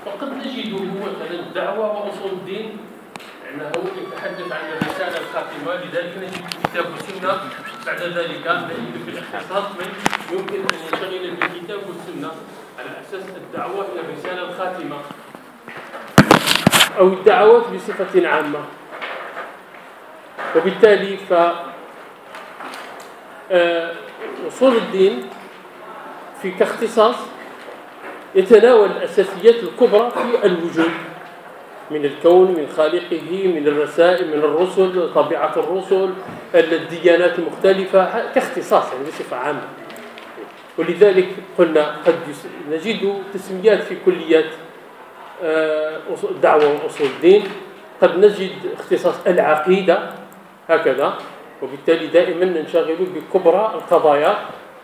وقد نجده مثلا الدعوة وأصول الدين أنه يتحدث عن الرسالة الخاتمة، لذلك نجد كتاب والسنة. بعد ذلك نجد في الاختصاص من يمكن أن ينشغل بالكتاب والسنة على أساس الدعوة إلى الرسالة الخاتمة أو الدعوات بصفة عامة. وبالتالي أصول الدين في كاختصاص يتناول الأساسيات الكبرى في الوجود، من الكون، من خالقه، من الرسائل، من الرسل، طبيعة الرسل، الديانات المختلفة كاختصاص يعني بصفة عامة. ولذلك قلنا قد نجد تسميات في كليات الدعوة وأصول الدين، قد نجد اختصاص العقيدة هكذا، وبالتالي دائما ننشغل بكبرى القضايا.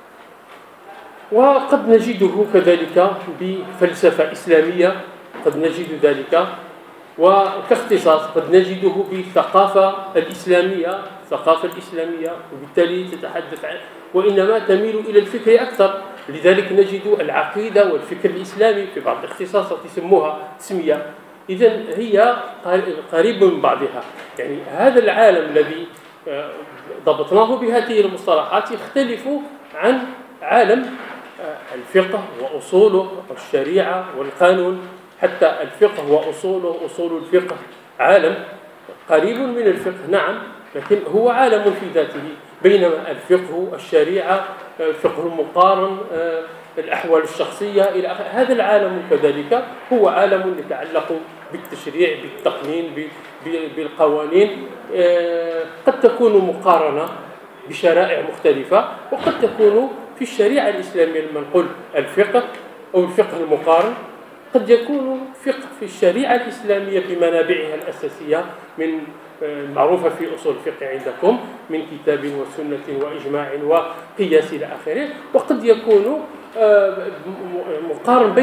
وقد نجده كذلك بفلسفة إسلامية، قد نجد ذلك. وكاختصاص قد نجده بالثقافة الإسلامية، وبالتالي تتحدث عن وإنما تميل إلى الفكر أكثر. لذلك نجد العقيدة والفكر الإسلامي في بعض الاختصاصات يسموها تسمية. إذن هي قريب من بعضها. يعني هذا العالم الذي ضبطناه بهذه المصطلحات يختلف عن عالم الفقه وأصوله والشريعة والقانون. حتى الفقه وأصوله، أصول الفقه عالم قريب من الفقه نعم، لكن هو عالم في ذاته. بينما الفقه، الشريعة، الفقه المقارن، الأحوال الشخصية إلى آخره، هذا العالم كذلك هو عالم يتعلق بالتشريع، بالتقنين، بالقوانين. قد تكون مقارنة بشرائع مختلفة، وقد تكون في الشريعة الإسلامية لما نقول الفقه أو الفقه المقارن قد يكون فقه في الشريعة الإسلامية بمنابعها الأساسية من معروفة في أصول الفقه عندكم من كتاب وسنة وإجماع وقياس إلى آخره. وقد يكون مقارن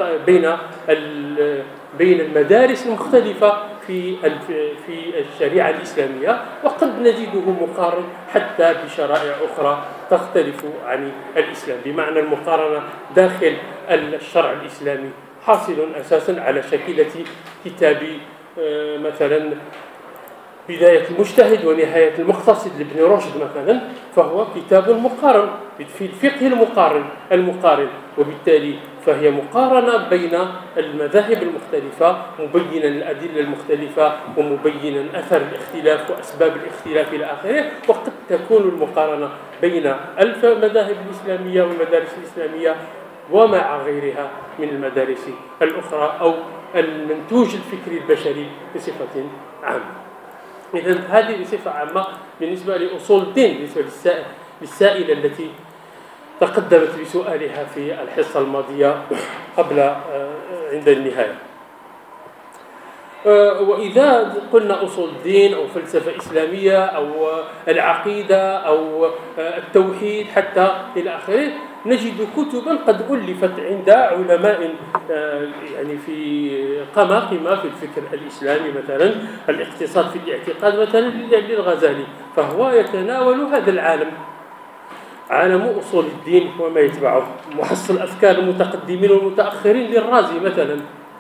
بين المدارس المختلفة في الشريعة الإسلامية، وقد نجده مقارن حتى بشرائع أخرى تختلف عن الإسلام، بمعنى المقارنة داخل الشرع الإسلامي حاصل أساسا على شكلة كتاب مثلا بداية المجتهد ونهاية المقتصد لابن رشد مثلا، فهو كتاب مقارن في الفقه المقارن، وبالتالي فهي مقارنة بين المذاهب المختلفة، مبينا الأدلة المختلفة ومبينا أثر الاختلاف وأسباب الاختلاف إلى آخره. وقد تكون المقارنة بين المذاهب الإسلامية والمدارس الإسلامية ومع غيرها من المدارس الأخرى أو المنتوج الفكري البشري بصفة عامة. إذن هذه بصفة عامة بالنسبة لأصول الدين، بالنسبة للسائلة التي تقدمت بسؤالها في الحصة الماضية قبل عند النهاية. وإذا قلنا أصول الدين أو فلسفة إسلامية أو العقيدة أو التوحيد حتى إلى آخره، نجد كتبا قد ألفت عند علماء يعني في قماقمة في الفكر الإسلامي، مثلا الاقتصاد في الاعتقاد مثلا للغزالي، فهو يتناول هذا العالم، عالم أصول الدين وما يتبعه، محصل أفكار المتقدمين والمتأخرين للرازي مثلا،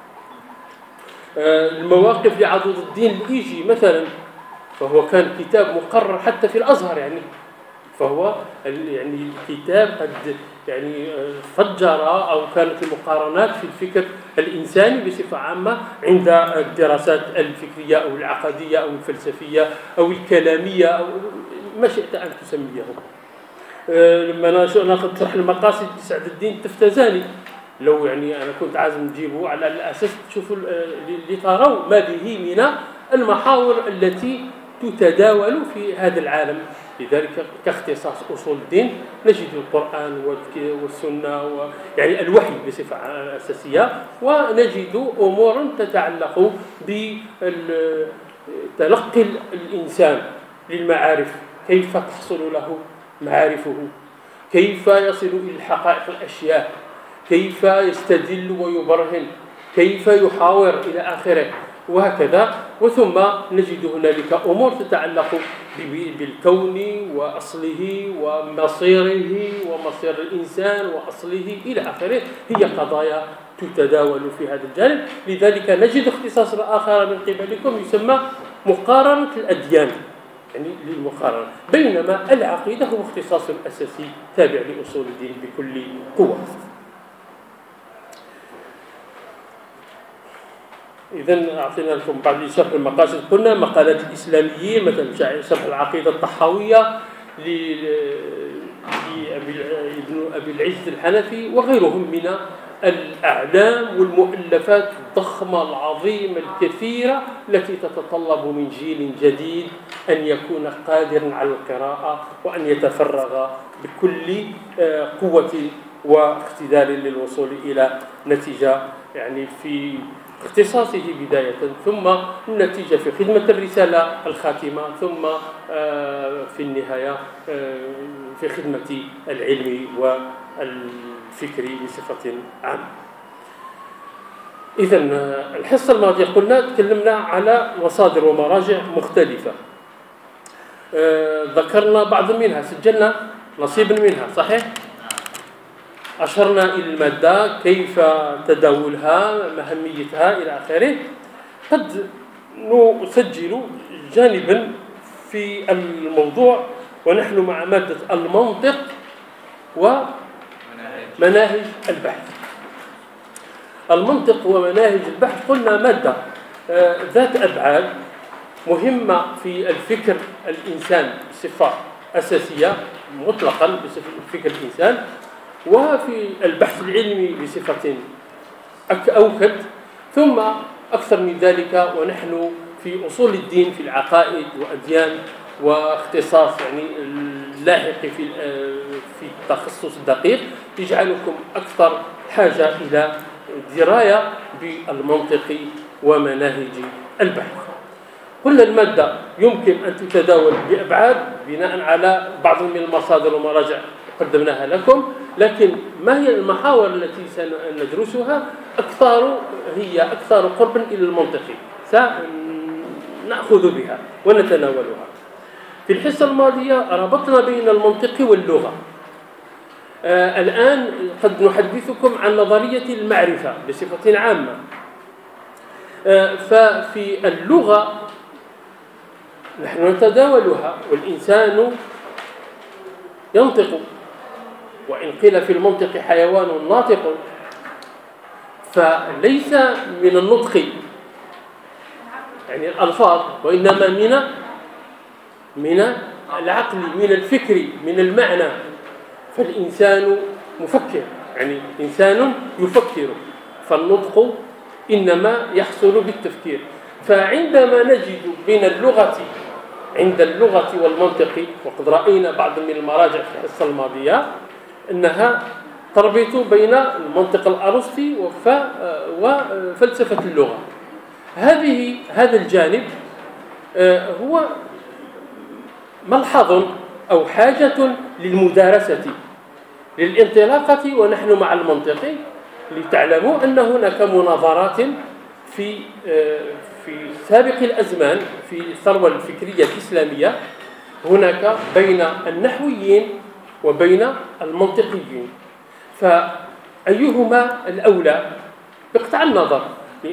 المواقف لعضد الدين الإيجي مثلا، فهو كان كتاب مقرر حتى في الأزهر يعني، فهو يعني كتاب قد يعني فجر أو كانت المقارنات في الفكر الإنساني بصفة عامة عند الدراسات الفكرية أو العقدية أو الفلسفية أو الكلامية أو ما شئت أن تسميه. لما ناخذ شرح المقاصد لسعد الدين التفتزاني، لو يعني أنا كنت عازم نجيبه على الأساس تشوفوا لتروا ما به من المحاور التي تتداول في هذا العالم. لذلك كاختصاص أصول الدين نجد القرآن والسنة يعني الوحي بصفة أساسية، ونجد أمور تتعلق بتلقي الإنسان للمعارف، كيف تحصل له معارفه، كيف يصل إلى الحقائق الأشياء، كيف يستدل ويبرهن، كيف يحاور إلى آخره وهكذا. وثم نجد هنالك أمور تتعلق بالكون وأصله ومصيره ومصير الإنسان وأصله إلى آخره، هي قضايا تتداول في هذا الجانب. لذلك نجد اختصاصا آخر من قبلكم يسمى مقارنة الأديان، يعني للمقارنة، بينما العقيدة هو اختصاص أساسي تابع لأصول الدين بكل قوة. إذن أعطينا لكم بعض شرح المقاصد. قلنا مقالات الإسلاميين، مثلا شرح العقيدة الطحاوية ابن أبي العز الحنفي وغيرهم من الأعلام والمؤلفات الضخمة العظيمة الكثيرة التي تتطلب من جيل جديد أن يكون قادرا على القراءة وأن يتفرغ بكل قوة واقتدار للوصول إلى نتيجة، يعني في اختصاصه بداية، ثم النتيجة في خدمة الرسالة الخاتمة، ثم في النهاية في خدمة العلم والفكر بصفة عامة. إذن الحصة الماضية قلنا تكلمنا على مصادر ومراجع مختلفة، ذكرنا بعض منها، سجلنا نصيب منها، صحيح؟ أشرنا إلى المادة، كيف تداولها، مهميتها إلى آخره. قد نسجل جانبا في الموضوع ونحن مع مادة المنطق ومناهج البحث. المنطق ومناهج البحث قلنا مادة ذات أبعاد مهمة في الفكر الإنسان بصفة أساسية مطلقا، بصفة فكر الإنسان، وفي البحث العلمي بصفة أوكد، ثم أكثر من ذلك ونحن في أصول الدين في العقائد وأديان، واختصاص يعني اللاحق في التخصص الدقيق يجعلكم أكثر حاجة إلى دراية بالمنطق ومناهج البحث. كل المادة يمكن أن تتداول بأبعاد بناء على بعض من المصادر والمراجع قدمناها لكم، لكن ما هي المحاور التي سندرسها هي أكثر قربا إلى المنطق، سنأخذ بها ونتناولها. في الحصة الماضية ربطنا بين المنطق واللغة. الآن قد نحدثكم عن نظرية المعرفة بصفة عامة. ففي اللغة نحن نتداولها، والإنسان ينطق، وإن قيل في المنطق حيوان ناطق، فليس من النطق يعني الألفاظ، وإنما من العقل، من الفكر، من المعنى. فالإنسان مفكر، يعني إنسان يفكر، فالنطق إنما يحصل بالتفكير. فعندما نجد بين عند اللغة والمنطق، وقد رأينا بعض من المراجع في الحصة الماضية أنها تربط بين المنطق الأرسطي وفلسفة اللغة. هذا الجانب هو ملحظ أو حاجة للمدارسة، للانطلاقة ونحن مع المنطق، لتعلموا أن هناك مناظرات في سابق الأزمان في الثروة الفكرية الإسلامية هناك بين النحويين وبين المنطقيين، فأيهما الأولى بقطع النظر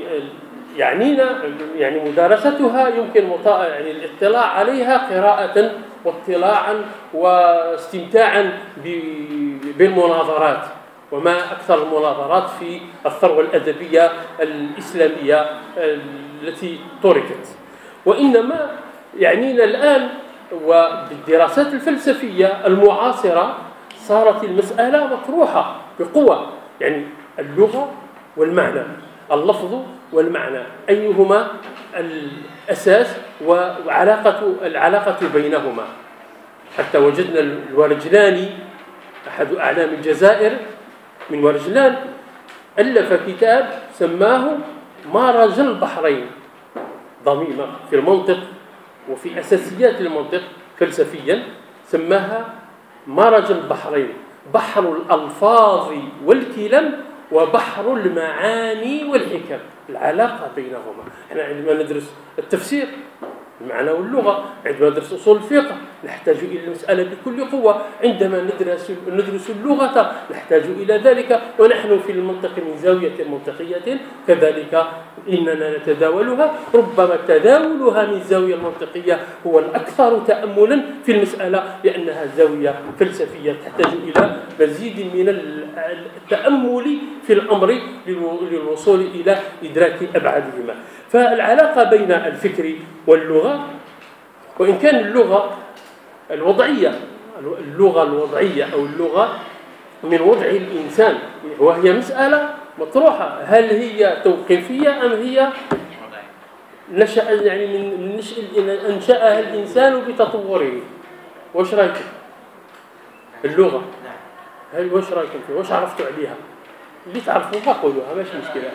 يعني مدارستها يمكن يعني الاطلاع عليها قراءة واطلاعا واستمتاعا بالمناظرات، وما أكثر المناظرات في الثروة الأدبية الإسلامية التي تركت. وإنما يعنينا الآن وبالدراسات الفلسفية المعاصرة صارت المسألة مطروحة بقوة، يعني اللغة والمعنى، اللفظ والمعنى، أيهما الأساس والعلاقة بينهما. حتى وجدنا الورجلاني أحد أعلام الجزائر من ورجلان ألف كتاب سماه مرج البحرين، ضميمة في المنطق وفي أساسيات المنطق فلسفيا، سماها مرج البحرين، بحر الألفاظ والكلام وبحر المعاني والحكم، العلاقة بينهما. احنا عندما ندرس التفسير المعنى واللغة. عندما ندرس أصول الفقه نحتاج إلى المسألة بكل قوة، عندما ندرس اللغة نحتاج إلى ذلك، ونحن في المنطق من زاوية منطقية كذلك إننا نتداولها. ربما تداولها من زاوية منطقية هو الأكثر تأملا في المسألة، لأنها زاوية فلسفية تحتاج إلى مزيد من التأمل في الأمر للوصول إلى إدراك أبعادهما. فالعلاقة بين الفكر واللغة، وإن كان اللغة الوضعية أو اللغة من وضع الإنسان، وهي مسألة مطروحة، هل هي توقيفية أم هي نشأ يعني من نشأ أنشأها الإنسان بتطوره؟ وش رأيكم اللغة؟ هل وش رأيكم فيها؟ وش عرفتوا عليها؟ اللي تعرفوها قولوها، ماشي مشكلة.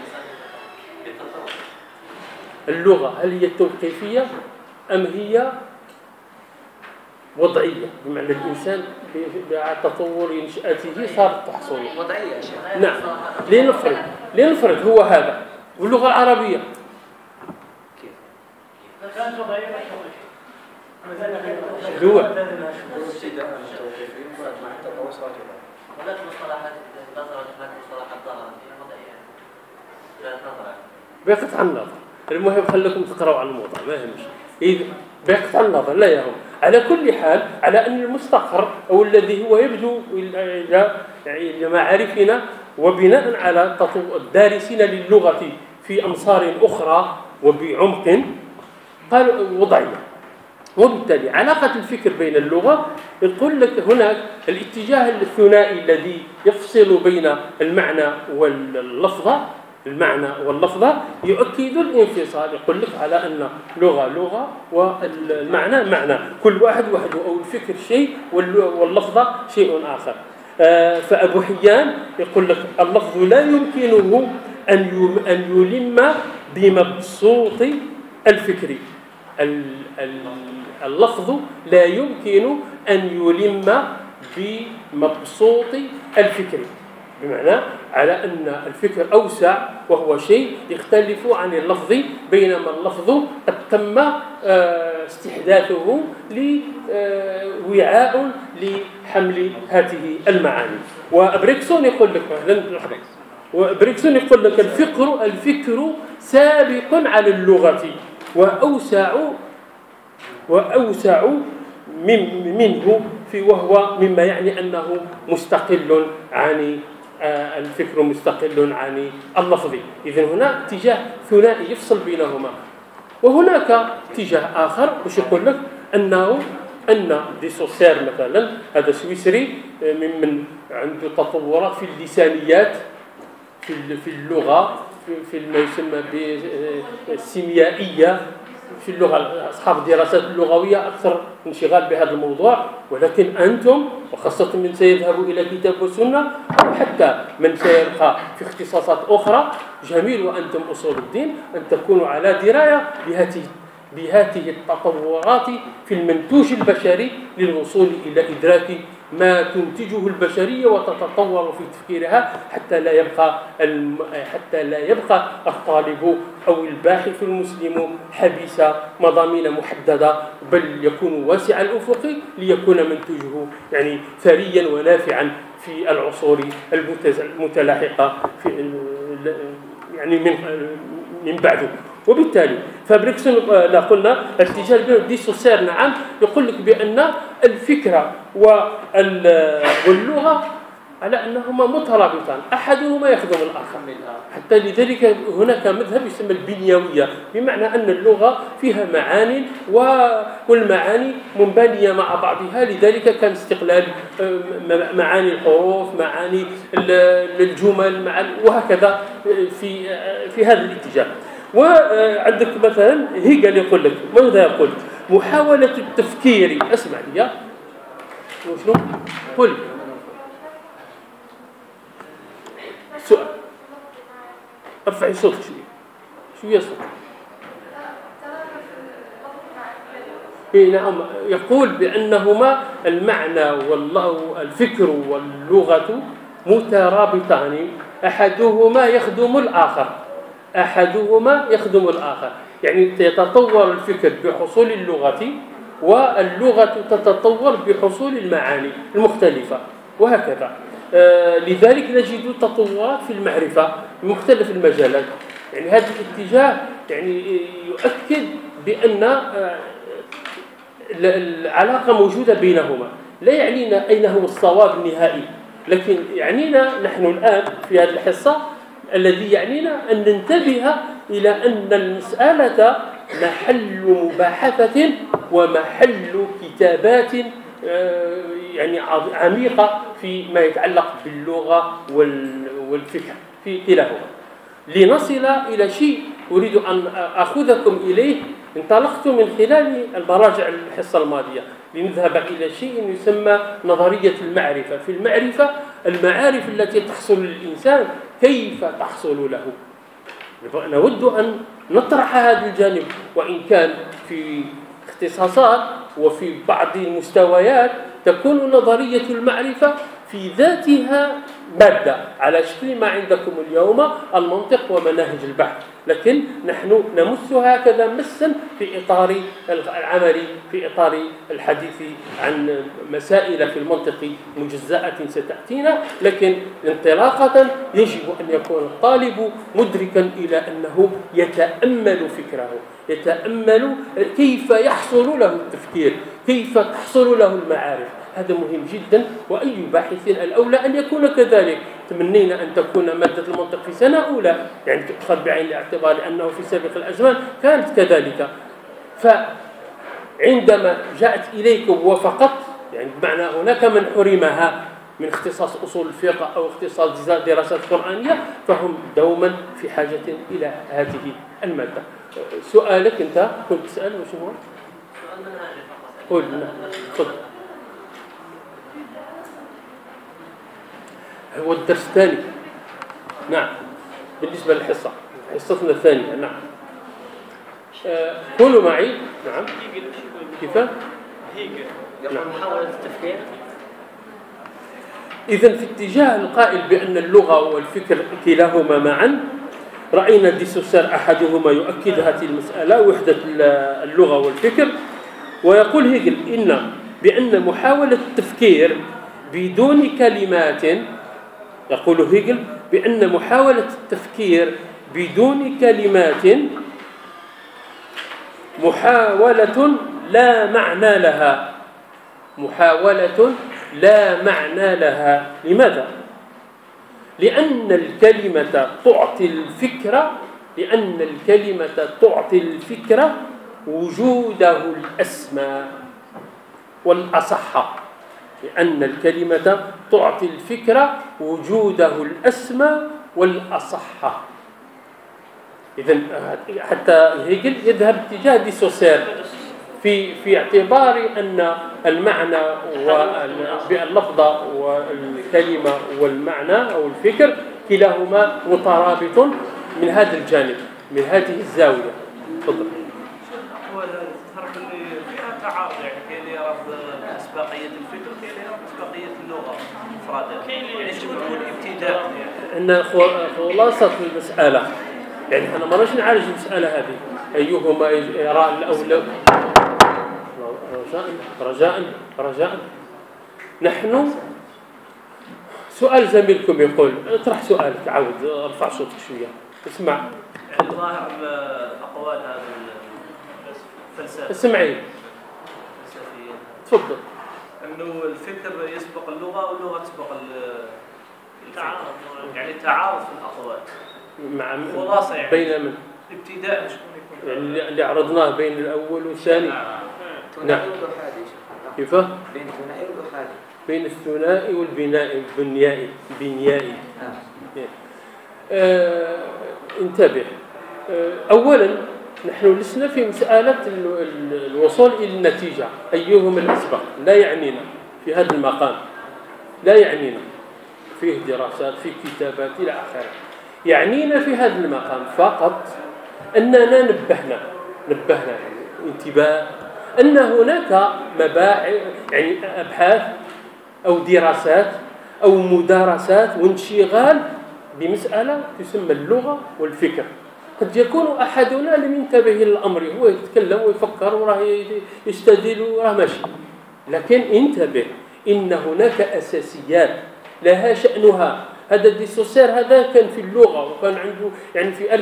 اللغة هل هي توقيفية أم هي وضعية، بمعنى الإنسان بعد تطور نشأته صارت تحصل وضعية؟ نعم. لنفرض هو هذا، واللغة العربية دول بيقطع النظر. المهم خليكم تقرأوا عن الموضوع، ما يهمش. إذا بيقطع النظر لا يهم. على كل حال، على أن المستقر أو الذي هو يبدو إلى معارفنا وبناء على الدارسين للغة في أمصار أخرى وبعمق، قالوا وضعية. وبالتالي علاقة الفكر بين اللغة، يقول لك هناك الاتجاه الثنائي الذي يفصل بين المعنى واللفظة. المعنى واللفظة يؤكد الانفصال، يقول لك على أن لغة والمعنى معنى، كل واحد وحده، أو الفكر شيء واللفظة شيء آخر. فأبو حيان يقول لك اللفظ لا يمكنه أن يلم بمبسوط الفكر. اللفظ لا يمكن أن يلم بمبسوط الفكر، بمعنى على أن الفكر أوسع وهو شيء يختلف عن اللفظ، بينما اللفظ قد تم استحداثه لوعاء لحمل هذه المعاني. وبريكسون يقول لك الفكر سابق على اللغة وأوسع منه، وهو مما يعني أنه مستقل عن الفكر مستقل عن اللفظ. إذن هنا اتجاه ثنائي يفصل بينهما. وهناك اتجاه آخر وش يقول لك أن ديسوسير مثلا، هذا سويسري ممن عنده تطورات في اللسانيات في اللغة، في ما يسمى بالسيميائية في اللغة. أصحاب الدراسات اللغوية أكثر انشغال بهذا الموضوع، ولكن أنتم وخاصة من سيذهب إلى كتاب والسنة، وحتى من سيبقى في اختصاصات أخرى، جميل وأنتم أصول الدين أن تكونوا على دراية بهذه التطورات في المنتوج البشري للوصول إلى إدراك ما تنتجه البشرية وتتطور في تفكيرها، حتى لا يبقى الطالب أو الباحث المسلم حبيس مضامين محددة، بل يكون واسع الأفق ليكون منتوجه يعني ثريا ونافعا في العصور المتلاحقة يعني من بعده. وبالتالي فبريكسون قلنا اتجاه ديسوسير نعم يقول لك بأن الفكرة واللغة على أنهما مترابطان، أحدهما يخدم الآخر. حتى لذلك هناك مذهب يسمى البنيوية، بمعنى أن اللغة فيها معاني والمعاني منبنية مع بعضها، لذلك كان استقلال معاني الحروف، معاني الجمل، وهكذا في هذا الاتجاه. وعندك مثلا هيجل يقول لك ماذا يقول؟ محاولة التفكير. اسمع لي وشنو؟ قل سؤال، ارفعي صوتك شوية صوتك. نعم، يقول بأنهما المعنى والفكر واللغة مترابطان، أحدهما يخدم الآخر. أحدهما يخدم الآخر، يعني يتطور الفكر بحصول اللغة، واللغة تتطور بحصول المعاني المختلفة، وهكذا. لذلك نجد تطورات في المعرفة في مختلف المجالات. يعني هذا الاتجاه يعني يؤكد بأن العلاقة موجودة بينهما. لا يعنينا أين هو الصواب النهائي، لكن يعنينا نحن الآن في هذه الحصة الذي يعنينا أن ننتبه إلى أن المسألة محل مباحثة ومحل كتابات يعني عميقة فيما يتعلق باللغة والفكر في كلاهما. لنصل إلى شيء أريد أن أخذكم إليه، انطلقت من خلال المراجع الحصة الماضية لنذهب إلى شيء يسمى نظرية المعرفة. في المعرفة المعارف التي تحصل للإنسان كيف تحصل له. نود أن نطرح هذا الجانب، وإن كان في اختصاصات وفي بعض المستويات تكون نظرية المعرفة في ذاتها مادة على شكل ما عندكم اليوم المنطق ومناهج البحث، لكن نحن نمس هكذا مسا في إطار العمل، في إطار الحديث عن مسائل في المنطق مجزأة ستأتينا. لكن انطلاقة يجب أن يكون الطالب مدركا إلى أنه يتأمل فكره، يتأمل كيف يحصل له التفكير، كيف تحصل له المعارف. هذا مهم جدا، وأي باحث الأولى أن يكون كذلك. تمنينا أن تكون مادة المنطق في سنة أولى، يعني تؤخذ بعين الاعتبار أنه في سابق الأزمان كانت كذلك. فعندما جاءت إليكم وفقط، يعني بمعنى هناك من حرمها من اختصاص أصول الفقه أو اختصاص دراسات قرآنية، فهم دوما في حاجة إلى هذه المادة. سؤالك أنت كنت تسأل وش هو؟ سؤال منهجي فقط. قل. تفضل. هو الدرس الثاني. نعم، بالنسبة للحصة، حصتنا الثانية. نعم. كونوا معي. نعم. كيف؟ نعم. محاولة التفكير. إذن في اتجاه القائل بأن اللغة والفكر كلاهما معا، رأينا ديسوسير أحدهما يؤكد هذه المسألة، وحدة اللغة والفكر، ويقول هيجل بأن محاولة التفكير بدون كلمات، يقول هيجل بأن محاولة التفكير بدون كلمات محاولة لا معنى لها، محاولة لا معنى لها. لماذا؟ لأن الكلمة تعطي الفكرة وجوده الأسمى والأصح. لأن الكلمة تعطي الفكرة وجوده الأسمى والأصح. إذن حتى هيجل يذهب اتجاه ديسوسير في اعتبار أن المعنى واللفظة والكلمة والمعنى أو الفكر كلاهما مترابط من هذا الجانب، من هذه الزاوية. تفضل. هو الفرق اللي فيها تعارض، يعني كاين اللي يرى بأسبقية الفكر، كاين اللي يرى بأسبقية اللغة مفردة، يعني شنو تكون ابتداء يعني. أن خلاصة المسألة، يعني أنا ما رأيش نعالج المسألة هذه أيهما يرى الأولى. رجاء نحن سؤال زميلكم يقول اطرح سؤالك، عاود ارفع صوتك شوية اسمع. يعني ظاهر أقوال هذا الفلسفة. اسمعي. الفلسفيين. تفضل. إنه الفكر يسبق اللغة واللغة تسبق التعارض، يعني تعارض في الأقوال. مع خلاصة يعني بين من؟ ابتداء شكون يكون؟ يعني اللي عرضناه بين الأول والثاني. نعم. كيف؟ بين الثنائي والأحادي. بين الثنائي والبنيائي. انتبه. أولا نحن لسنا في مسألة الوصول إلى النتيجة أيهما الأسبق، لا يعنينا في هذا المقام، لا يعنينا. فيه دراسات، فيه كتابات إلى آخره. يعنينا في هذا المقام فقط أننا نبهنا انتباه أن هناك مباحث، يعني أبحاث أو دراسات أو مدارسات وانشغال بمسألة تسمى اللغة والفكر. قد يكون أحدنا لم ينتبه للأمر، هو يتكلم ويفكر وراه يستدل وراه ماشي، لكن انتبه إن هناك أساسيات لها شأنها. هذا ديسوسير هذا كان في اللغة، وكان عنده يعني في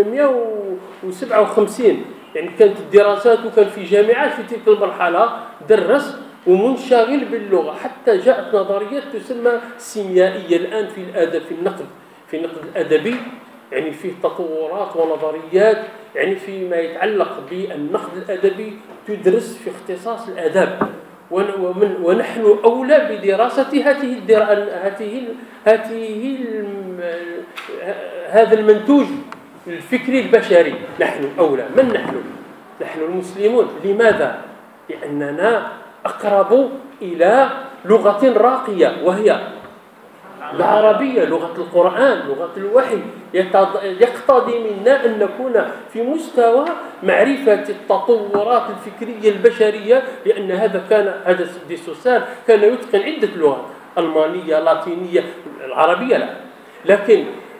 1857 يعني كانت الدراسات، وكان في جامعات في تلك المرحلة درس ومنشغل باللغة، حتى جاءت نظريات تسمى السيميائية الآن في الأدب، في النقد الأدبي، يعني فيه تطورات ونظريات يعني فيما يتعلق بالنقد الأدبي تدرس في اختصاص الآداب، ونحن أولى بدراسة هذا المنتوج الفكري البشري. نحن أولى. من نحن؟ نحن المسلمون. لماذا؟ لأننا أقرب إلى لغة راقية وهي العربية، لغة القرآن، لغة الوحي. يقتضي منا أن نكون في مستوى معرفة التطورات الفكرية البشرية، لأن هذا ديسوسار كان يتقن عدة لغات، ألمانية، لاتينية، العربية لا، لكن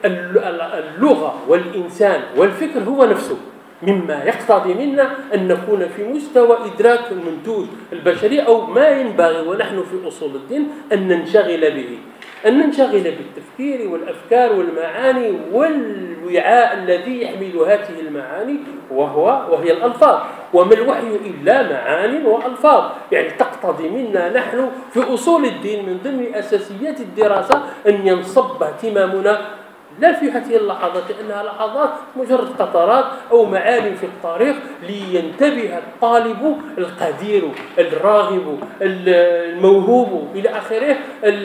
اللغة والإنسان والفكر هو نفسه، مما يقتضي منا أن نكون في مستوى إدراك المنتوج البشري أو ما ينبغي، ونحن في أصول الدين أن ننشغل به، أن ننشغل بالتفكير والأفكار والمعاني والوعاء الذي يحمل هذه المعاني وهي الألفاظ. وما الوحي إلا معان وألفاظ، يعني تقتضي منا نحن في أصول الدين من ضمن أساسيات الدراسة أن ينصب اهتمامنا لا في هذه اللحظات، لأنها لحظات مجرد قطرات أو معالم في الطريق، لينتبه الطالب القدير الراغب الموهوب إلى آخره،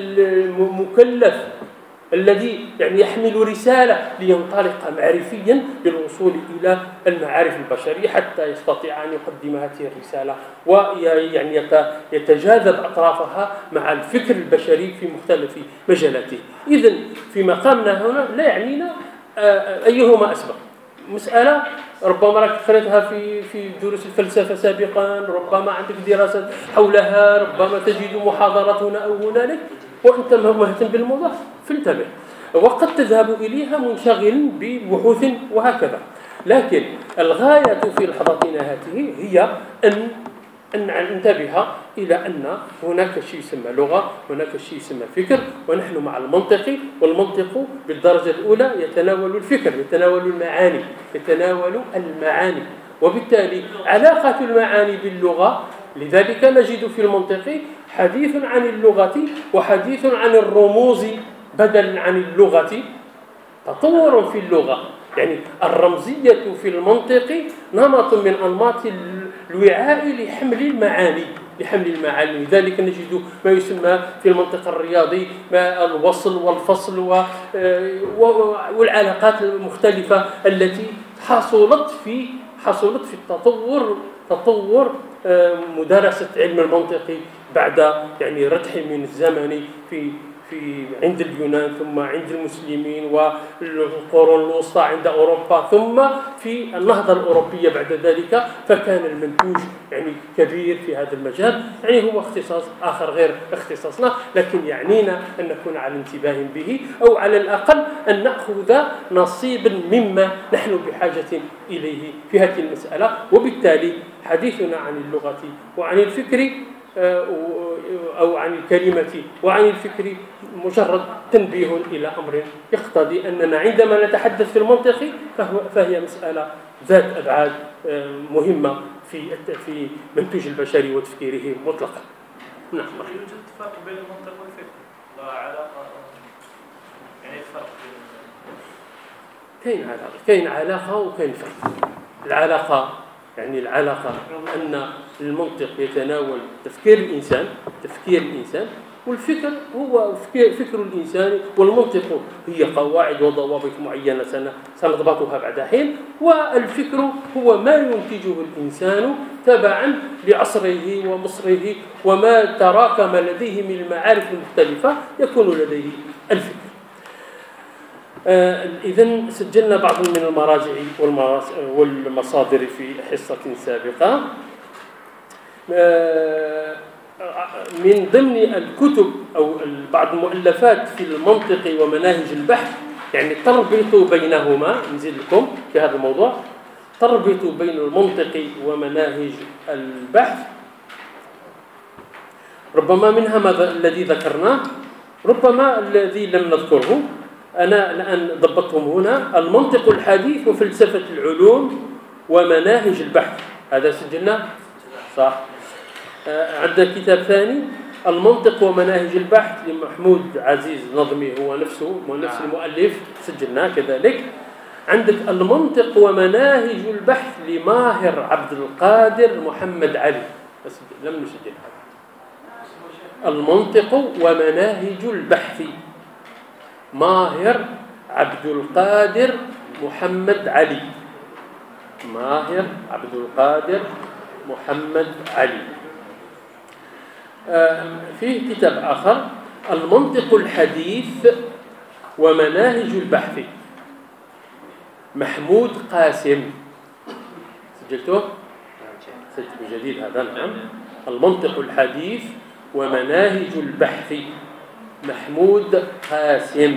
المكلف الذي يعني يحمل رسالة لينطلق معرفيا للوصول إلى المعارف البشرية حتى يستطيع أن يقدم هذه الرسالة ويعني يتجاذب أطرافها مع الفكر البشري في مختلف مجالاته. إذن في مقامنا هنا لا يعنينا أيهما أسبق. مسألة ربما راك قرأتها في دروس الفلسفة سابقا، ربما عندك دراسات حولها، ربما تجد محاضرات هنا أو هنالك، وأنت مهتم بالموضوع فانتبه، وقد تذهب إليها منشغل ببحوث وهكذا. لكن الغاية في لحظتنا هذه هي أن ننتبه إلى أن هناك شيء يسمى لغة، هناك شيء يسمى فكر، ونحن مع المنطق، والمنطق بالدرجة الأولى يتناول الفكر، يتناول المعاني، وبالتالي علاقة المعاني باللغة. لذلك نجد في المنطق حديث عن اللغة وحديث عن الرموز بدلا عن اللغة، تطور في اللغة، يعني الرمزية في المنطق نمط من أنماط الوعاء لحمل المعاني. لذلك نجد ما يسمى في المنطق الرياضي ما الوصل والفصل والعلاقات المختلفة التي حصلت في تطور مدارسة علم المنطق بعد يعني ردح من الزمن في عند اليونان، ثم عند المسلمين، والقرون الوسطى عند أوروبا، ثم في النهضة الأوروبية بعد ذلك. فكان المنتوج يعني كبير في هذا المجال، يعني هو اختصاص آخر غير اختصاصنا، لكن يعنينا أن نكون على انتباه به، أو على الأقل أن نأخذ نصيبا مما نحن بحاجة إليه في هذه المسألة. وبالتالي حديثنا عن اللغة وعن الفكر أو عن الكلمة وعن الفكر مجرد تنبيه إلى أمر يقتضي أننا عندما نتحدث في المنطق فهي مسألة ذات أبعاد مهمة في منتوج البشري وتفكيره مطلقا. نعم. يوجد فرق بين المنطق والفكر؟ لا علاقة، يعني الفرق كاين علاقة وكاين فرق. العلاقة أن المنطق يتناول تفكير الإنسان، والفكر هو فكر الإنسان، والمنطق هي قواعد وضوابط معينة سنضبطها بعد حين، والفكر هو ما ينتجه الإنسان تبعا لعصره ومصره، وما تراكم لديه من المعارف المختلفة يكون لديه الفكر. إذن سجلنا بعض من المراجع والمصادر في حصة سابقة. من ضمن الكتب أو بعض المؤلفات في المنطق ومناهج البحث يعني تربطوا بينهما، نزيد لكم في هذا الموضوع، تربطوا بين المنطق ومناهج البحث، ربما منها ما الذي ذكرناه، ربما الذي لم نذكره. أنا الآن ضبطتهم هنا: المنطق الحديث وفلسفة العلوم ومناهج البحث. هذا سجلنا صح. عندنا كتاب ثاني: المنطق ومناهج البحث لمحمود عزيز نظمي، هو نفسه نفس المؤلف، سجلناه كذلك. عندك المنطق ومناهج البحث لماهر عبد القادر محمد علي، بس لم نسجل هذا. المنطق ومناهج البحث، ماهر عبد القادر محمد علي، ماهر عبد القادر محمد علي. فيه كتاب آخر: المنطق الحديث ومناهج البحث، محمود قاسم، سجلته؟ سجل جديد هذا، نعم. المنطق الحديث ومناهج البحث، محمود قاسم.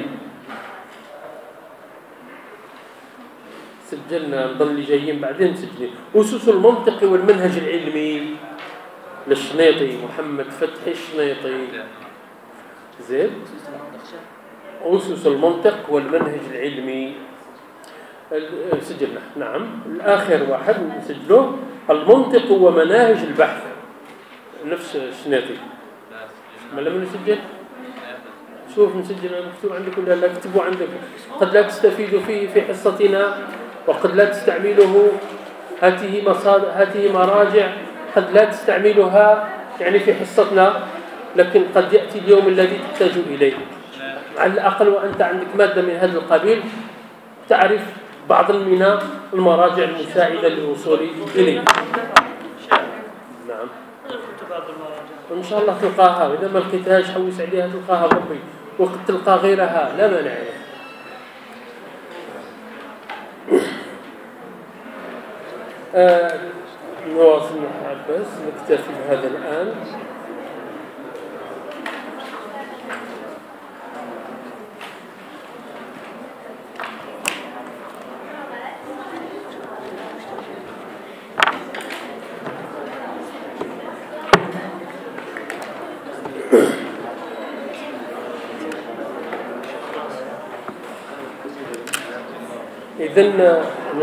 سجلنا، نظل اللي جايين بعدين مسجلين. أسس المنطق والمنهج العلمي للشنيطي، محمد فتحي الشنيطي. زين. أسس المنطق والمنهج العلمي سجلنا، نعم. الآخر واحد نسجله: المنطق ومناهج البحث، نفس الشنيطي. ما لم نسجل؟ شوف نسجل مكتوب عندك ولا لا؟ اكتبوا عندك، قد لا تستفيدوا فيه في حصتنا وقد لا تستعملوه. هذه مصادر، هذه مراجع قد لا تستعملها يعني في حصتنا، لكن قد يأتي اليوم الذي تحتاج إليه. على الأقل وأنت عندك مادة من هذا القبيل تعرف بعض من المراجع المساعدة للوصول إليه. نعم. إن شاء الله تلقاها، إذا ما لقيتهاش حوس عليها تلقاها ربي، وقد تلقى غيرها لا مانع. نواصل بس نكتفي بهذا الآن. إذن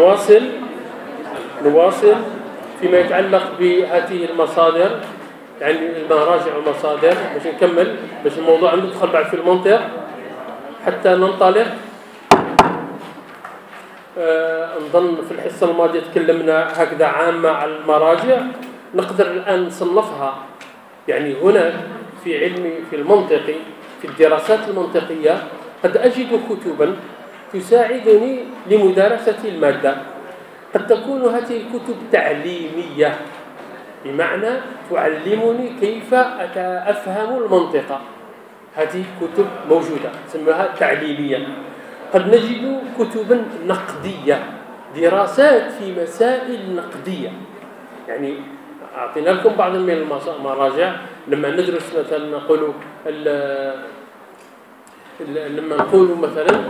نواصل فيما يتعلق بهذه المصادر، يعني المراجع والمصادر، باش نكمل، باش الموضوع ندخل بعد في المنطق حتى ننطلق. نظن في الحصة الماضية تكلمنا هكذا عامة على المراجع، نقدر الآن نصنفها. يعني هنا في علمي في المنطق، في الدراسات المنطقية، قد أجد كتبا تساعدني لمدارسة المادة. قد تكون هذه الكتب تعليمية، بمعنى تعلمني كيف أفهم المنطقة. هذه كتب موجودة نسميها تعليمية. قد نجد كتبا نقدية، دراسات في مسائل نقدية. يعني أعطينا لكم بعض من المراجع لما ندرس مثلا، نقول لما نقول مثلا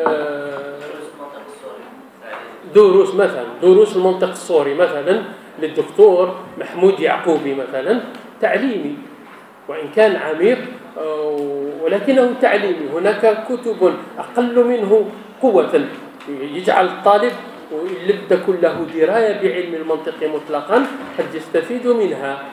دروس المنطق الصوري مثلا للدكتور محمود يعقوبي مثلا، تعليمي وإن كان عميق ولكنه تعليمي. هناك كتب أقل منه قوة يجعل الطالب اللي تكون له دراية بعلم المنطق مطلقا قد يستفيد منها.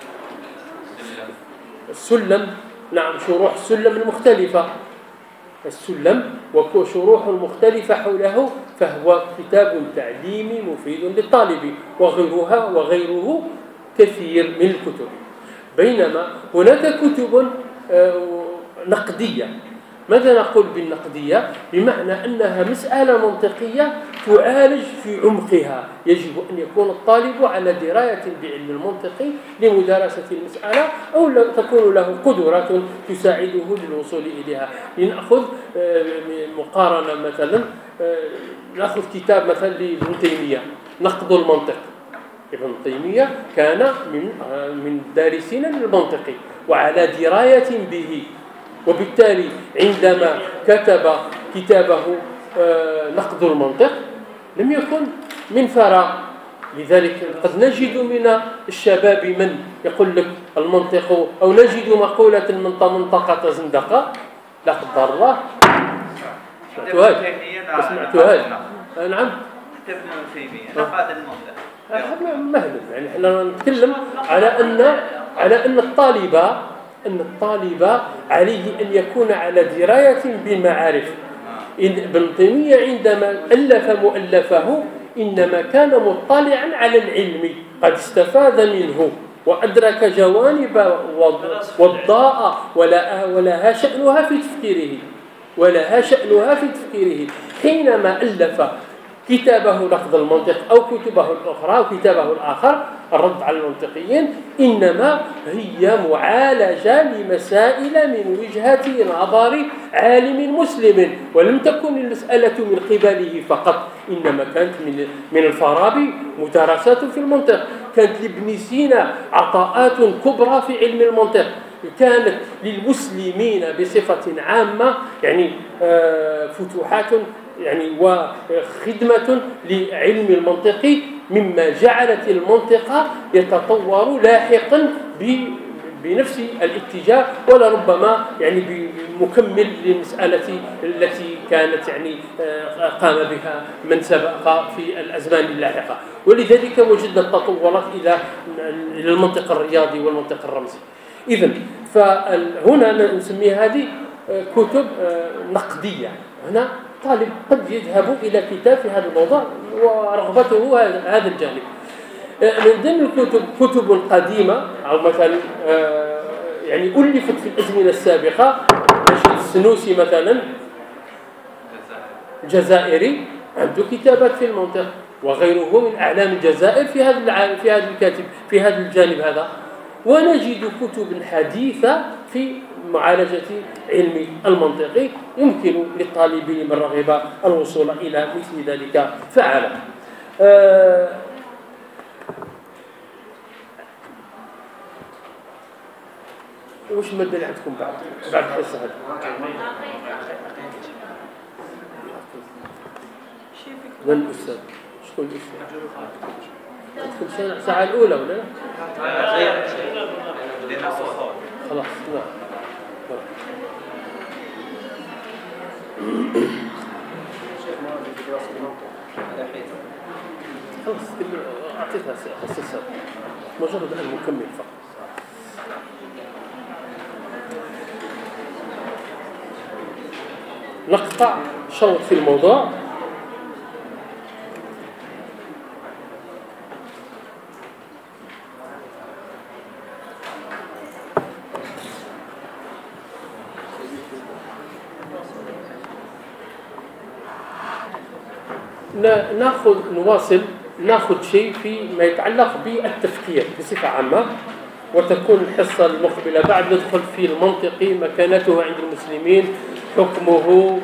السلم، نعم، شروح السلم المختلفة، السلم وشروح مختلفة حوله، فهو كتاب تعليمي مفيد للطالب، وغيره كثير من الكتب. بينما هناك كتب نقدية. ماذا نقول بالنقدية؟ بمعنى أنها مسألة منطقية تعالج في عمقها، يجب أن يكون الطالب على دراية بعلم المنطق لمدارسة المسألة، أو تكون له قدرات تساعده للوصول إليها. لنأخذ مقارنة مثلا، نأخذ كتاب مثلا لابن تيمية نقد المنطق. ابن تيمية كان من دارسين للمنطق وعلى دراية به، وبالتالي عندما كتب كتابه نقد المنطق لم يكن من فراغ. لذلك قد نجد من الشباب من يقول لك المنطق، أو نجد مقولة منطقة زندقة لا قدر الله. سمعتوها؟ نعم. ابن تيمية نقاد المنطق. مهلا، يعني احنا نتكلم على أن الطالب عليه أن يكون على دراية بالمعارف. ابن تيمية عندما ألف مؤلفه إنما كان مطلعا على العلم، قد استفاد منه وأدرك جوانب والضاء ولها شأنها في تفكيره حينما ألف كتابه لفظ المنطق أو كتبه الأخرى أو كتابه الآخر الرد على المنطقيين، إنما هي معالجة لمسائل من وجهة نظر عالم مسلم، ولم تكن المسألة من قبله فقط، إنما كانت من الفارابي مدرسات في المنطق، كانت لابن سينا عطاءات كبرى في علم المنطق، كانت للمسلمين بصفة عامة يعني فتوحات يعني وخدمة لعلم المنطق، مما جعلت المنطق يتطور لاحقا بنفس الاتجاه، ولربما يعني بمكمل للمسألة التي كانت يعني قام بها من سبق في الأزمان اللاحقة. ولذلك وجدنا التطورات إلى المنطق الرياضي والمنطق الرمزي. إذن فهنا نسمي هذه كتب نقدية. هنا طالب قد يذهب إلى كتاب في هذا الموضوع ورغبته هذا الجانب. من ضمن الكتب كتب قديمة أو مثلا يعني ألفت في الأزمنة السابقة، السنوسي مثلا جزائري عنده كتابات في المنطق، وغيره من أعلام الجزائر في هذا الكاتب في هذا الجانب هذا. ونجد كتب حديثة في معالجة علم المنطق يمكن للطالب من رغب الوصول إلى مثل ذلك فعلا. وش المادة اللي عندكم بعد الحصة هذه؟ من الأستاذ؟ شكون الأستاذ؟ عندكم الساعة الأولى ولا لا؟ خلاص نعم. خلاص أعطيتها حساسات مجرد أن نكمل فقط. نقطع شوط في الموضوع. ناخذ شيء فيما يتعلق بالتفكير بصفة عامة، وتكون الحصة المقبلة بعد ندخل في المنطق، مكانته عند المسلمين، حكمه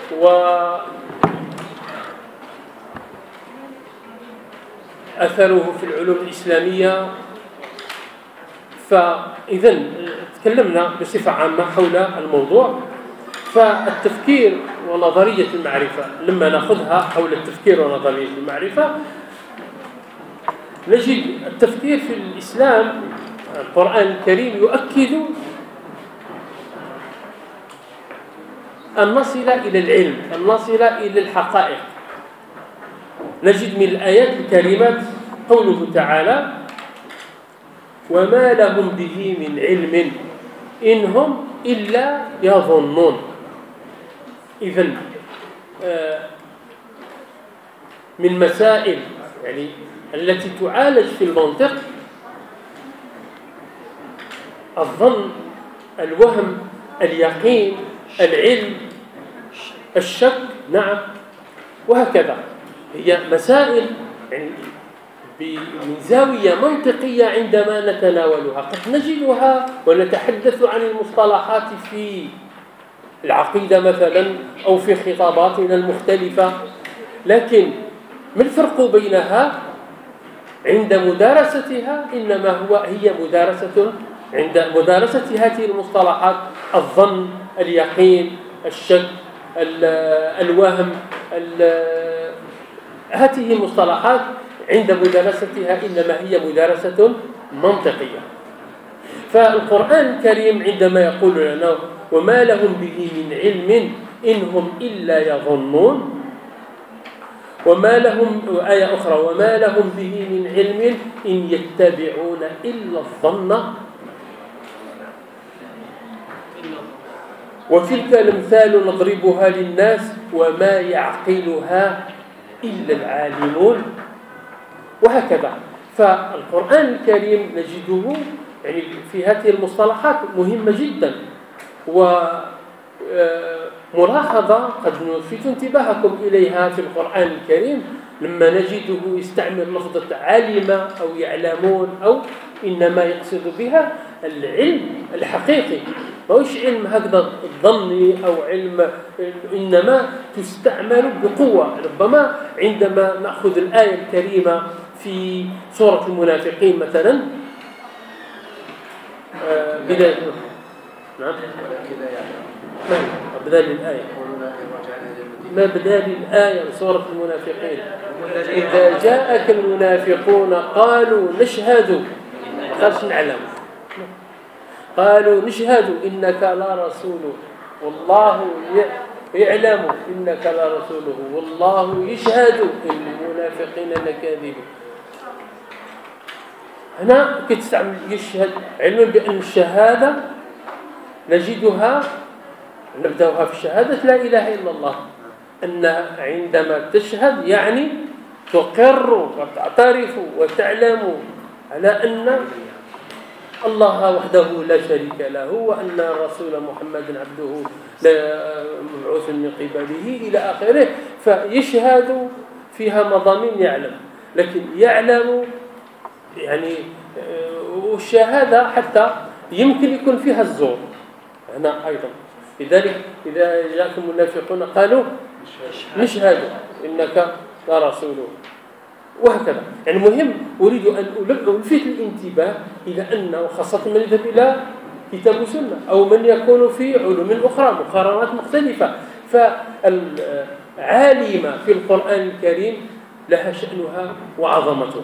وأثره في العلوم الإسلامية. فإذا تكلمنا بصفة عامة حول الموضوع. فالتفكير ونظرية المعرفة لما نأخذها حول التفكير ونظرية المعرفة نجد التفكير في الإسلام القرآن الكريم يؤكد أن نصل إلى العلم، أن نصل إلى الحقائق. نجد من الآيات الكريمات قوله تعالى: وما لهم به من علم إن هم إلا يظنون. إذن من مسائل يعني التي تعالج في المنطق الظن، الوهم، اليقين، العلم، الشك، نعم، وهكذا. هي مسائل يعني من زاوية منطقية عندما نتناولها. قد نجدها ونتحدث عن المصطلحات في العقيدة مثلا أو في خطاباتنا المختلفة، لكن ما الفرق بينها عند مدارستها؟ إنما هي مدارسة عند مدارسة هذه المصطلحات الظن، اليقين، الشك، الوهم، هذه المصطلحات عند مدارستها إنما هي مدارسة منطقية. فالقرآن الكريم عندما يقول لنا وما لهم به من علم إن هم إلا يظنون، وما لهم آية أخرى وما لهم به من علم إن يتبعون إلا الظن وتلك الأمثال نضربها للناس وما يعقلها إلا العالمون، وهكذا. فالقرآن الكريم نجده يعني في هذه المصطلحات مهمة جدا. وملاحظة قد نلفت انتباهكم إليها في القرآن الكريم لما نجده يستعمل لفظة علم أو يعلمون، أو إنما يقصد بها العلم الحقيقي، ماهوش علم هكذا الظني أو علم، إنما تستعمل بقوة. ربما عندما نأخذ الآية الكريمة في سورة المنافقين مثلا، بداية نعم بدال الآية ما بدال الآية سورة المنافقين إذا جاءك المنافقون قالوا نشهد، قالش نعلم، قالوا نشهد إنك لا رسوله والله يعلم إنك لا رسوله والله يشهد إن المنافقين لكاذبون. هنا كتستعمل يشهد، علما بأن الشهادة نجدها نبدأها في شهادة لا إله إلا الله، أن عندما تشهد يعني تقر وتعترف وتعلم على أن الله وحده لا شريك له، وأن الرسول محمد عبده مبعوث من قبله إلى آخره. فيشهد فيها مضامين يعلم، لكن يعلم يعني والشهادة حتى يمكن يكون فيها الزور هنا أيضا. لذلك إذا جاءكم المنافقون قالوا نشهد إنك لرسوله، وهكذا. يعني مهم أريد أن ألفت الانتباه إلى أنه خاصة من يذهب إلى كتاب وسنة أو من يكون في علوم أخرى مقارنات مختلفة، فالعالمة في القرآن الكريم لها شأنها وعظمتها.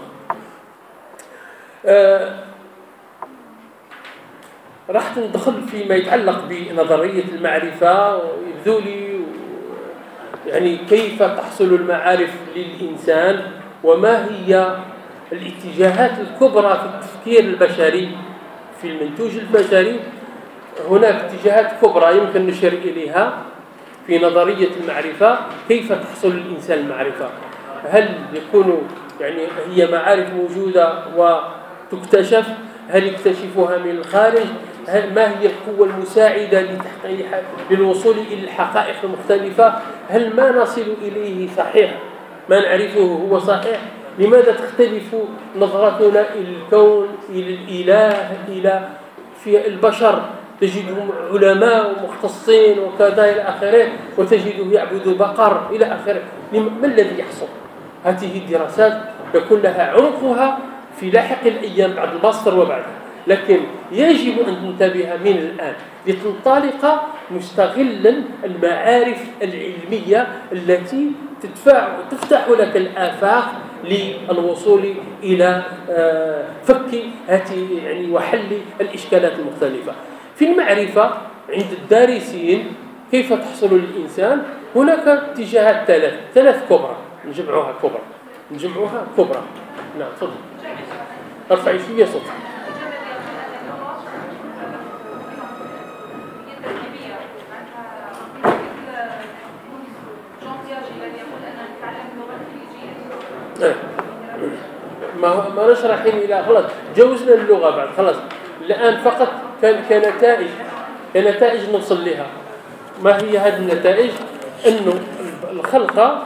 راح ندخل فيما يتعلق بنظرية المعرفة ويبدو لي يعني كيف تحصل المعارف للإنسان، وما هي الاتجاهات الكبرى في التفكير البشري في المنتوج البشري. هناك اتجاهات كبرى يمكن نشير إليها في نظرية المعرفة. كيف تحصل الإنسان المعرفة؟ هل يكون يعني هي معارف موجودة وتكتشف؟ هل يكتشفها من الخارج؟ ما هي القوة المساعدة للوصول إلى الحقائق المختلفة؟ هل ما نصل إليه صحيح؟ ما نعرفه هو صحيح؟ لماذا تختلف نظرتنا إلى الكون، إلى الإله، إلى في البشر؟ تجدهم علماء ومختصين وكذا إلى آخره، وتجده يعبد بقر إلى آخره. ما الذي يحصل؟ هذه الدراسات يكون لها عمقها في لاحق الأيام بعد البسط وبعدها، لكن يجب أن تنتبه من الآن لتنطلق مستغلا المعارف العلمية التي تفتح لك الآفاق للوصول إلى فك يعني وحل الإشكالات المختلفة. في المعرفة عند الدارسين كيف تحصل للإنسان هناك اتجاهات ثلاث كبرى، نجمعوها كبرى. نعم تفضل ارفعي شوية صوتك. ما نشرحين إلى خلاص جوزنا اللغة بعد خلاص. الآن فقط كنتائج نوصل لها. ما هي هذه النتائج؟ أنه الخلقة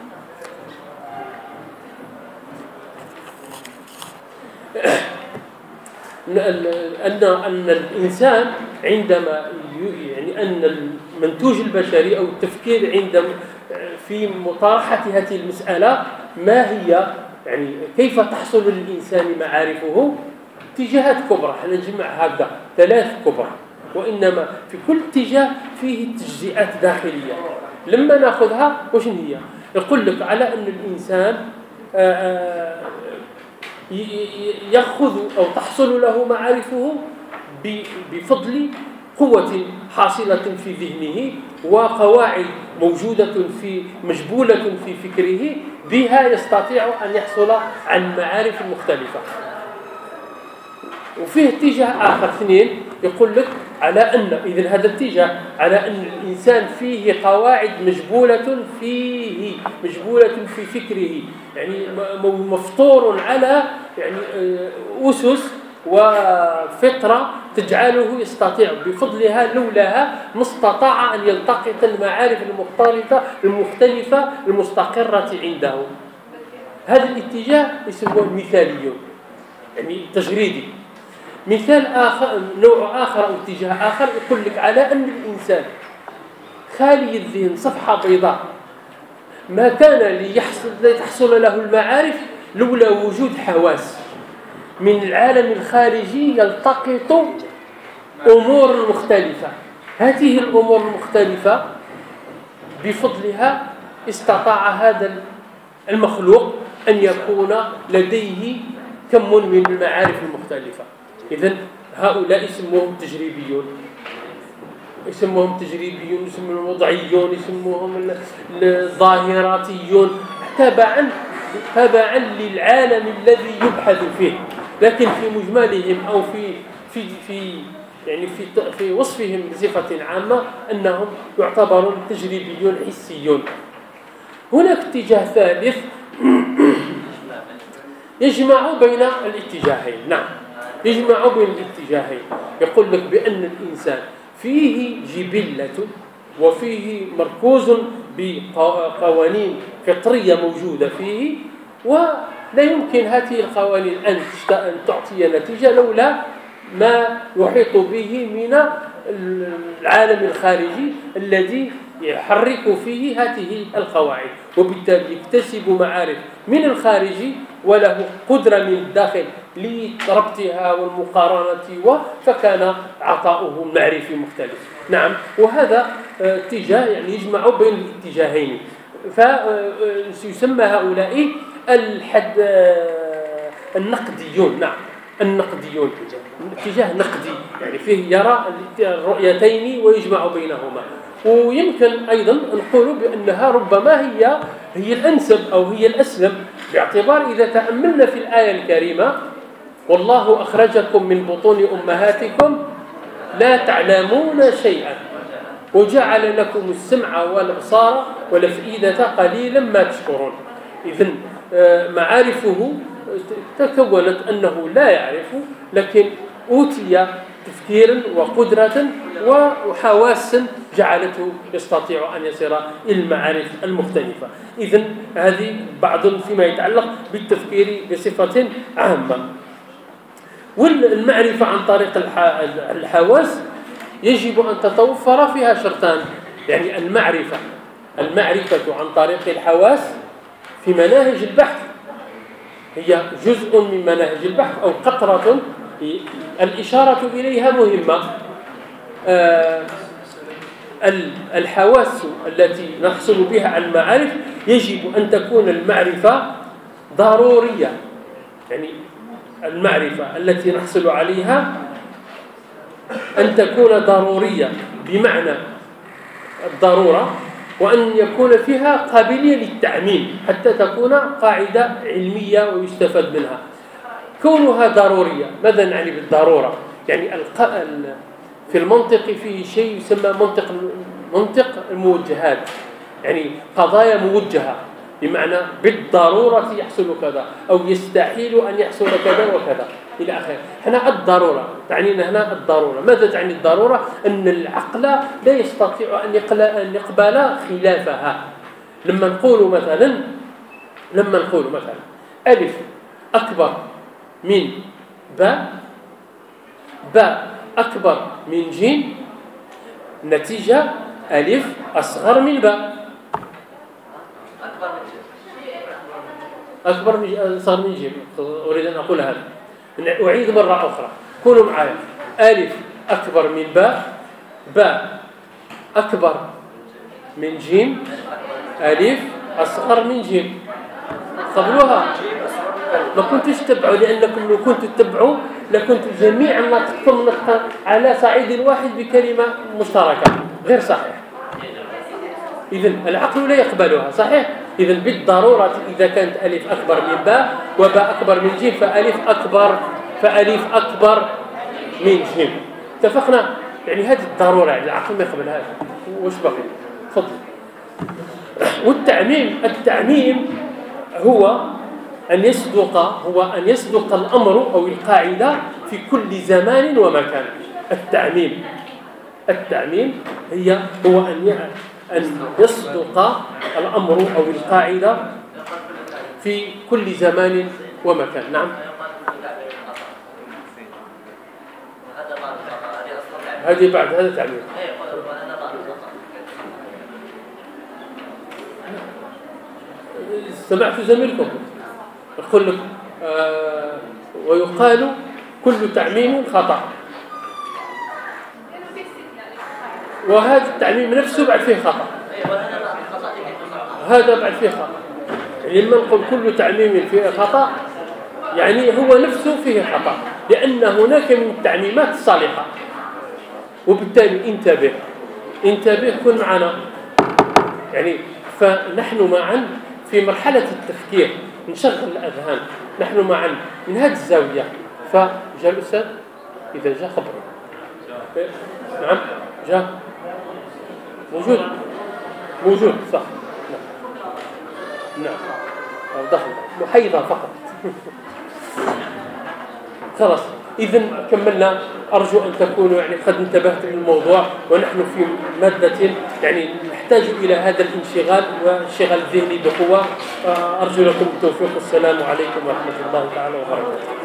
أن الإنسان عندما يعني أن المنتوج البشري أو التفكير عندما في مطارحة هذه المسألة ما هي يعني كيف تحصل للإنسان معارفه؟ اتجاهات كبرى، نجمع هذا 3 كبرى، وإنما في كل اتجاه فيه تجزئات داخلية. لما نأخذها وش هي؟ يقول لك على أن الإنسان يأخذ أو تحصل له معارفه بفضل قوة حاصلة في ذهنه وقواعد موجودة مجبولة في فكره، بها يستطيع أن يحصل عن معارف مختلفة. وفيه اتجاه آخر اثنين يقول لك على أن إذن هذا اتجاه على أن الإنسان فيه قواعد مجبولة في فكره، يعني مفطور على يعني أسس وفطرة تجعله يستطيع بفضلها لولاها ما استطاع أن يلتقط المعارف المختلفة المستقرة عنده. هذا الاتجاه يسموه مثالي، يعني تجريدي. مثال آخر، نوع آخر أو اتجاه آخر يقول لك على أن الإنسان خالي الذهن صفحة بيضاء، ما كان لتحصل له المعارف لولا وجود حواس من العالم الخارجي يلتقط أمور مختلفة. هذه الأمور المختلفة بفضلها استطاع هذا المخلوق أن يكون لديه كم من المعارف المختلفة. إذن هؤلاء يسموهم تجريبيون، يسموهم الوضعيون، يسموهم الظاهراتيون، تبعا للعالم الذي يبحث فيه. لكن في مجملهم أو في وصفهم بصفة عامة أنهم يعتبرون تجريبيون حسيون. هناك اتجاه ثالث يجمع بين الاتجاهين. نعم، يجمع بين الاتجاهين. يقول لك بأن الإنسان فيه جبلة وفيه مركوز بقوانين فطرية موجودة فيه، ولا يمكن هذه القوانين أن تعطي نتيجة لولا ما يحيط به من العالم الخارجي الذي يحرك فيه هذه القواعد، وبالتالي يكتسب معارف من الخارج وله قدرة من الداخل لربطها والمقارنة، فكان عطاؤه معرفي مختلف. نعم، وهذا اتجاه يعني يجمع بين الاتجاهين، فيسمى هؤلاء النقديون. نعم، النقديون اتجاه نقدي، يعني فيه يرى الرؤيتين ويجمع بينهما. ويمكن أيضا نقول بأنها ربما هي الأنسب أو هي الأسلم، باعتبار إذا تأملنا في الآية الكريمة: والله أخرجكم من بطون أمهاتكم لا تعلمون شيئا وجعل لكم السمع والأبصار والأفئدة قليلا ما تشكرون. إذن معارفه تكونت أنه لا يعرف، لكن أوتي تفكيرا وقدرة وحواس جعلته يستطيع أن يصل إلى المعارف المختلفة. إذن هذه بعض فيما يتعلق بالتفكير بصفة عامة. والمعرفة عن طريق الحواس يجب أن تتوفر فيها شرطان، يعني المعرفة عن طريق الحواس في مناهج البحث هي جزء من مناهج البحث أو قطرة الإشارة إليها مهمة. الحواس التي نحصل بها على المعارف يجب أن تكون المعرفة ضرورية، يعني المعرفة التي نحصل عليها أن تكون ضرورية بمعنى الضرورة، وأن يكون فيها قابلية للتعميم حتى تكون قاعدة علمية ويستفاد منها. كونها ضرورية، ماذا نعني بالضرورة؟ يعني في المنطق فيه شيء يسمى منطق الموجهات، يعني قضايا موجهة، بمعنى بالضرورة يحصل كذا أو يستحيل أن يحصل كذا وكذا إلى آخره. هنا الضرورة تعنينا هنا الضرورة. ماذا تعني الضرورة؟ أن العقل لا يستطيع أن يقبل خلافها. لما نقول مثلا ألف أكبر من باء أكبر من جيم، نتيجة ألف أصغر من باء. أصغر من جيم. أريد أن أقول هذا، أعيد مرة أخرى، كونوا معايا. ألف أكبر من باء أكبر من جيم، ألف أصغر من جيم قبلوها ما كنتوش تتبعوا، لأنكم لو كنتوا تتبعوا لكنتوا جميعا نطقتم نطقا على صعيد واحد بكلمة مشتركة، غير صحيح. إذن العقل لا يقبلها، صحيح؟ إذن بالضرورة إذا كانت ألف أكبر من باء وباء أكبر من جيم فألف أكبر من جيم. اتفقنا؟ يعني هذه الضرورة، يعني العقل ما يقبلهاش. وش بقي؟ تفضل. التعميم هو أن يصدق الأمر أو القاعدة في كل زمان ومكان. التعميم هو أن يصدق الأمر أو القاعدة في كل زمان ومكان. نعم. هذه بعد هذا تعميم. سمعت زميلكم يقول لك ويقال كل تعميم خطأ، وهذا التعميم نفسه بعد فيه خطأ، هذا بعد فيه خطأ. يعني لما نقول كل تعميم فيه خطأ يعني هو نفسه فيه خطأ، لأن هناك من التعميمات الصالحة. وبالتالي انتبه كن معنا. يعني فنحن معا في مرحلة التفكير، نشغل الأذهان، نحن معا من هذه الزاوية. فجاء الأستاذ، إذا جاء خبر. نعم جاء موجود صح. نعم دخل محيطة فقط. خلاص إذن كملنا. أرجو أن تكونوا يعني قد انتبهتم للموضوع، ونحن في مادة يعني نحتاج إلى هذا الانشغال والانشغال الذهني بقوة. أرجو لكم التوفيق. والسلام عليكم ورحمة الله تعالى وبركاته.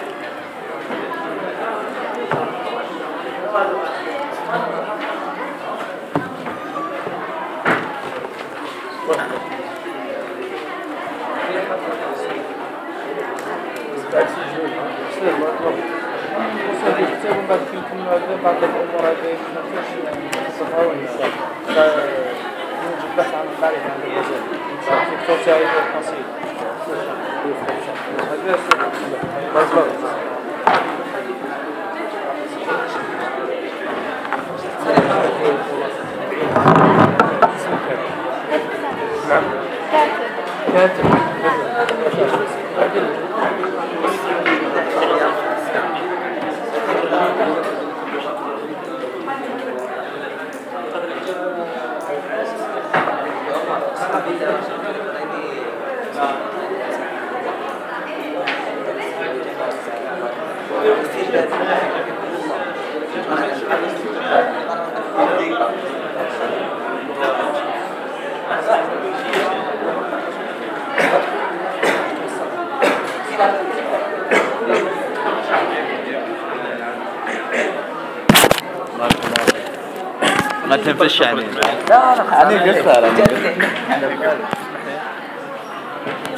بعض الأمور هذه ما فيش نصفها ولا نوجد بحث عن المعرفة عن الرجال في توسعي القصيد. كاتب ما تنفش يعني. لا أنا قلتها.